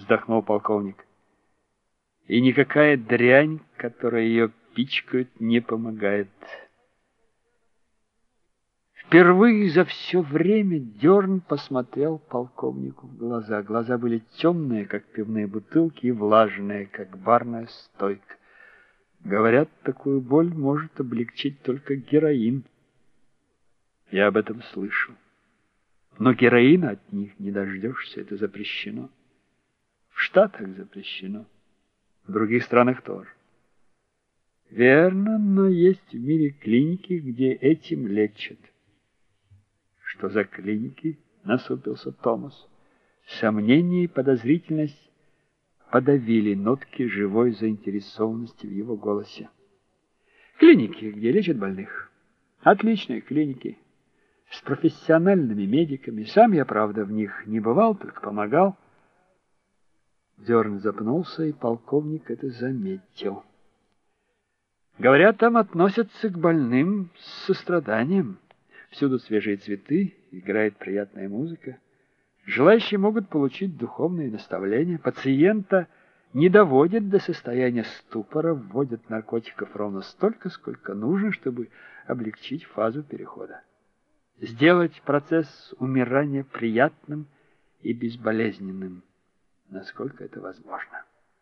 вздохнул полковник. И никакая дрянь, которая ее пичкают, не помогает. Впервые за все время Дерн посмотрел полковнику в глаза. Глаза были темные, как пивные бутылки, и влажные, как барная стойка. Говорят, такую боль может облегчить только героин. Я об этом слышал. Но героина от них не дождешься, это запрещено. В Штатах запрещено, в других странах тоже. Верно, но есть в мире клиники, где этим лечат. Что за клиники? Насупился Томас. Сомнение и подозрительность подавили нотки живой заинтересованности в его голосе. Клиники, где лечат больных. Отличные клиники. С профессиональными медиками. Сам я, правда, в них не бывал, только помогал. Дерн запнулся, и полковник это заметил. Говорят, там относятся к больным с состраданием. Всюду свежие цветы, играет приятная музыка. Желающие могут получить духовные наставления. Пациента не доводят до состояния ступора, вводят наркотиков ровно столько, сколько нужно, чтобы облегчить фазу перехода. Сделать процесс умирания приятным и безболезненным, насколько это возможно.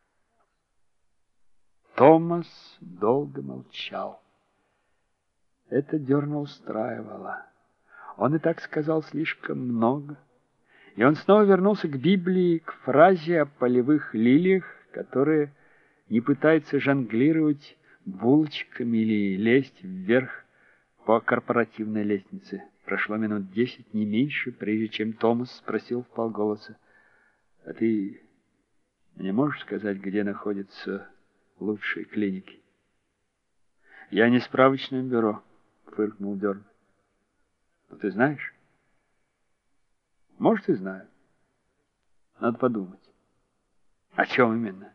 Томас долго молчал. Это Дерна устраивало. Он и так сказал слишком много. И он снова вернулся к Библии, к фразе о полевых лилиях, которые не пытаются жонглировать булочками или лезть вверх по корпоративной лестнице. Прошло минут 10, не меньше, прежде чем Томас спросил вполголоса: «А ты не можешь сказать, где находятся лучшие клиники?» «Я не справочное бюро», — фыркнул Дерн. «Но ты знаешь?» «Может, и знаю. Надо подумать». «О чем именно?»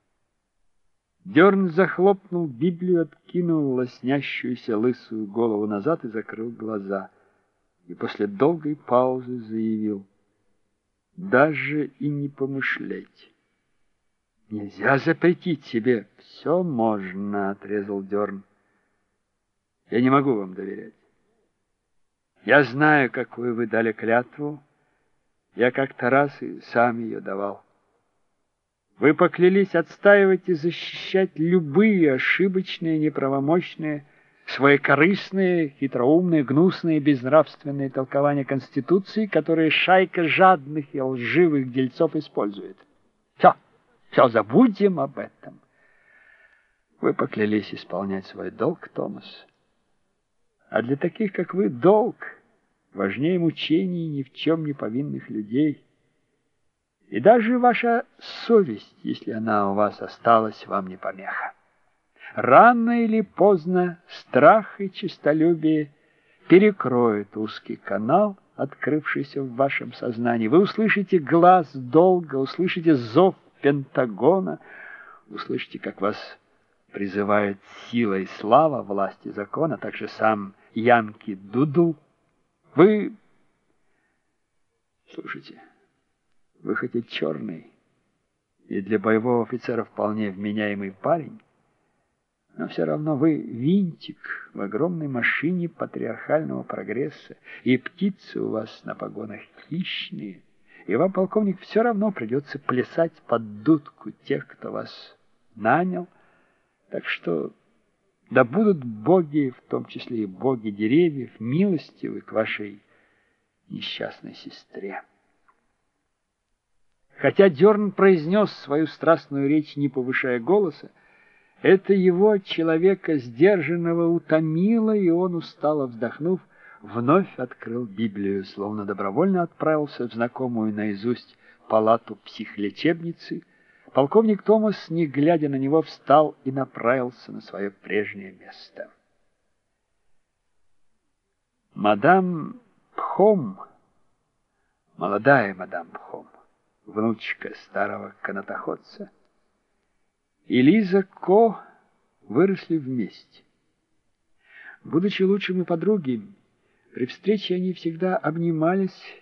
Дерн захлопнул Библию, откинул лоснящуюся лысую голову назад и закрыл глаза. И после долгой паузы заявил: «Даже и не помышлять. Нельзя запретить себе». «Все можно», — отрезал Дерн. «Я не могу вам доверять. Я знаю, какую вы дали клятву. Я как-то раз и сам ее давал. Вы поклялись отстаивать и защищать любые ошибочные, неправомочные, своекорыстные, хитроумные, гнусные, безнравственные толкования Конституции, которые шайка жадных и лживых дельцов использует. Все, забудем об этом. Вы поклялись исполнять свой долг, Томас. А для таких, как вы, долг важнее мучений ни в чем не повинных людей. И даже ваша совесть, если она у вас осталась, вам не помеха. Рано или поздно страх и честолюбие перекроют узкий канал, открывшийся в вашем сознании. Вы услышите глаз долга, услышите зов Пентагона, услышите, как вас призывает сила и слава, власть и закон, а также сам Янки Дудл. Вы... Слушайте, вы хоть и черный, и для боевого офицера вполне вменяемый парень, но все равно вы винтик в огромной машине патриархального прогресса, и птицы у вас на погонах хищные, и вам, полковник, все равно придется плясать под дудку тех, кто вас нанял. Так что да будут боги, в том числе и боги деревьев, милостивы к вашей несчастной сестре». Хотя Дерн произнес свою страстную речь, не повышая голоса, это его, человека сдержанного, утомило, и он, устало вздохнув, вновь открыл Библию, словно добровольно отправился в знакомую наизусть палату психлечебницы. Полковник Томас, не глядя на него, встал и направился на свое прежнее место. Мадам Пхом, молодая мадам Пхом, внучка старого канатоходца, и Лиза Ко выросли вместе. Будучи лучшими подругами, при встрече они всегда обнимались,